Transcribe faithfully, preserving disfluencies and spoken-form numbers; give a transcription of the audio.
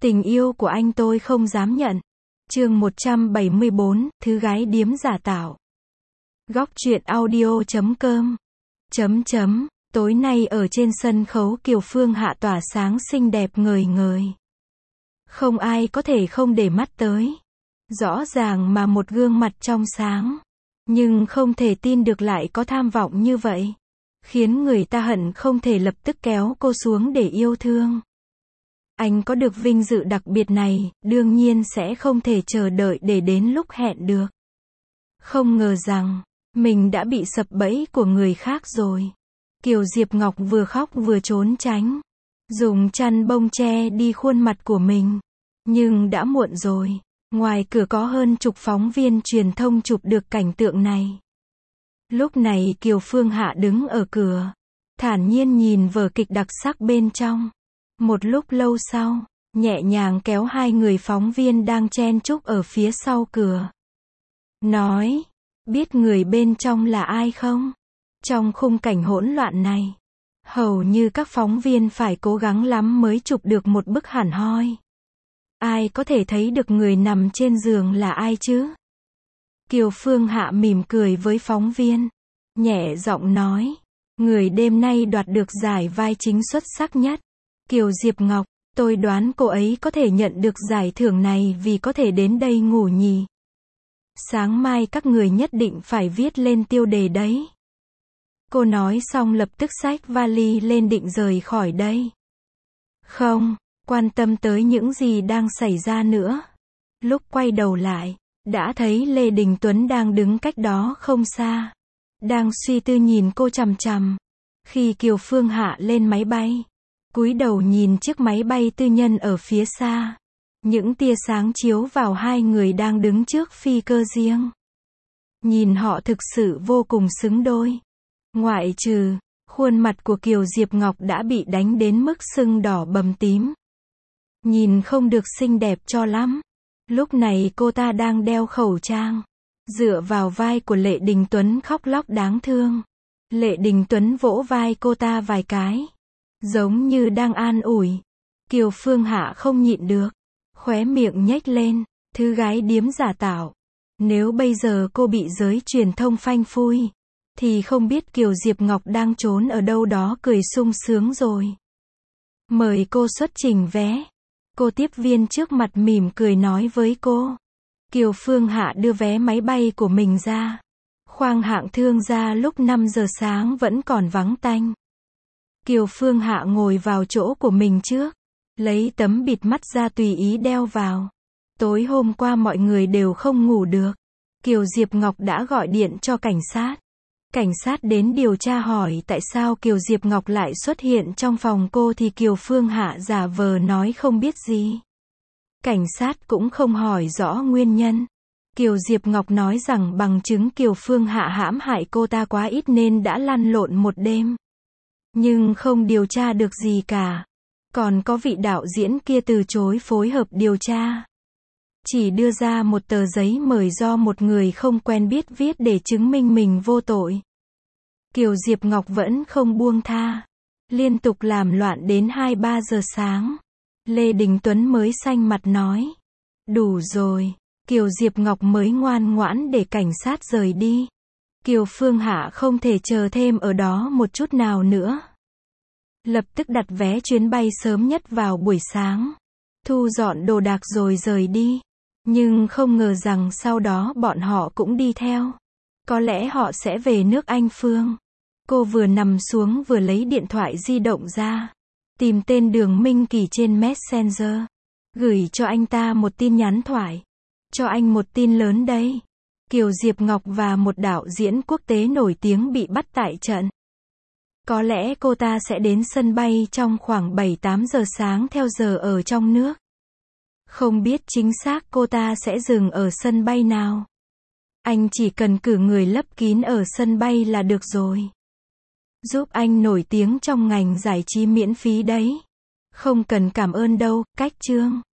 Tình yêu của anh tôi không dám nhận. Chương một trăm bảy mươi bốn, Thứ gái điếm giả tạo. Góc truyện audio chấm com. Chấm chấm, tối nay ở trên sân khấu Kiều Phương Hạ tỏa sáng xinh đẹp ngời ngời. Không ai có thể không để mắt tới. Rõ ràng mà một gương mặt trong sáng. Nhưng không thể tin được lại có tham vọng như vậy. Khiến người ta hận không thể lập tức kéo cô xuống để yêu thương. Anh có được vinh dự đặc biệt này, đương nhiên sẽ không thể chờ đợi để đến lúc hẹn được. Không ngờ rằng, mình đã bị sập bẫy của người khác rồi. Kiều Diệp Ngọc vừa khóc vừa trốn tránh. Dùng chăn bông che đi khuôn mặt của mình. Nhưng đã muộn rồi. Ngoài cửa có hơn chục phóng viên truyền thông chụp được cảnh tượng này. Lúc này Kiều Phương Hạ đứng ở cửa. Thản nhiên nhìn vở kịch đặc sắc bên trong. Một lúc lâu sau, nhẹ nhàng kéo hai người phóng viên đang chen chúc ở phía sau cửa. Nói, biết người bên trong là ai không? Trong khung cảnh hỗn loạn này, hầu như các phóng viên phải cố gắng lắm mới chụp được một bức hẳn hoi. Ai có thể thấy được người nằm trên giường là ai chứ? Kiều Phương Hạ mỉm cười với phóng viên, nhẹ giọng nói, người đêm nay đoạt được giải vai chính xuất sắc nhất. Kiều Diệp Ngọc, tôi đoán cô ấy có thể nhận được giải thưởng này vì có thể đến đây ngủ nhỉ. Sáng mai các người nhất định phải viết lên tiêu đề đấy. Cô nói xong lập tức xách vali lên định rời khỏi đây. Không, quan tâm tới những gì đang xảy ra nữa. Lúc quay đầu lại, đã thấy Lê Đình Tuấn đang đứng cách đó không xa. Đang suy tư nhìn cô chằm chằm. Khi Kiều Phương Hạ lên máy bay, cúi đầu nhìn chiếc máy bay tư nhân ở phía xa. Những tia sáng chiếu vào hai người đang đứng trước phi cơ riêng. Nhìn họ thực sự vô cùng xứng đôi. Ngoại trừ, khuôn mặt của Kiều Diệp Ngọc đã bị đánh đến mức sưng đỏ bầm tím. Nhìn không được xinh đẹp cho lắm. Lúc này cô ta đang đeo khẩu trang. Dựa vào vai của Lệ Đình Tuấn khóc lóc đáng thương. Lệ Đình Tuấn vỗ vai cô ta vài cái. Giống như đang an ủi. Kiều Phương Hạ không nhịn được. Khóe miệng nhếch lên. Thứ gái điếm giả tạo. Nếu bây giờ cô bị giới truyền thông phanh phui, thì không biết Kiều Diệp Ngọc đang trốn ở đâu đó cười sung sướng rồi. Mời cô xuất trình vé. Cô tiếp viên trước mặt mỉm cười nói với cô. Kiều Phương Hạ đưa vé máy bay của mình ra. Khoang hạng thương gia lúc năm giờ sáng vẫn còn vắng tanh. Kiều Phương Hạ ngồi vào chỗ của mình trước. Lấy tấm bịt mắt ra tùy ý đeo vào. Tối hôm qua mọi người đều không ngủ được. Kiều Diệp Ngọc đã gọi điện cho cảnh sát. Cảnh sát đến điều tra hỏi tại sao Kiều Diệp Ngọc lại xuất hiện trong phòng cô thì Kiều Phương Hạ giả vờ nói không biết gì. Cảnh sát cũng không hỏi rõ nguyên nhân. Kiều Diệp Ngọc nói rằng bằng chứng Kiều Phương Hạ hãm hại cô ta quá ít nên đã lăn lộn một đêm. Nhưng không điều tra được gì cả. Còn có vị đạo diễn kia từ chối phối hợp điều tra. Chỉ đưa ra một tờ giấy mời do một người không quen biết viết để chứng minh mình vô tội. Kiều Diệp Ngọc vẫn không buông tha. Liên tục làm loạn đến hai ba giờ sáng. Lê Đình Tuấn mới xanh mặt nói. Đủ rồi. Kiều Diệp Ngọc mới ngoan ngoãn để cảnh sát rời đi. Kiều Phương Hạ không thể chờ thêm ở đó một chút nào nữa. Lập tức đặt vé chuyến bay sớm nhất vào buổi sáng. Thu dọn đồ đạc rồi rời đi. Nhưng không ngờ rằng sau đó bọn họ cũng đi theo. Có lẽ họ sẽ về nước Anh Phương. Cô vừa nằm xuống vừa lấy điện thoại di động ra. Tìm tên Đường Minh Kỳ trên Messenger. Gửi cho anh ta một tin nhắn thoại. Cho anh một tin lớn đây. Kiều Diệp Ngọc và một đạo diễn quốc tế nổi tiếng bị bắt tại trận. Có lẽ cô ta sẽ đến sân bay trong khoảng bảy tám giờ sáng theo giờ ở trong nước. Không biết chính xác cô ta sẽ dừng ở sân bay nào. Anh chỉ cần cử người lấp kín ở sân bay là được rồi. Giúp anh nổi tiếng trong ngành giải trí miễn phí đấy. Không cần cảm ơn đâu, cách chương.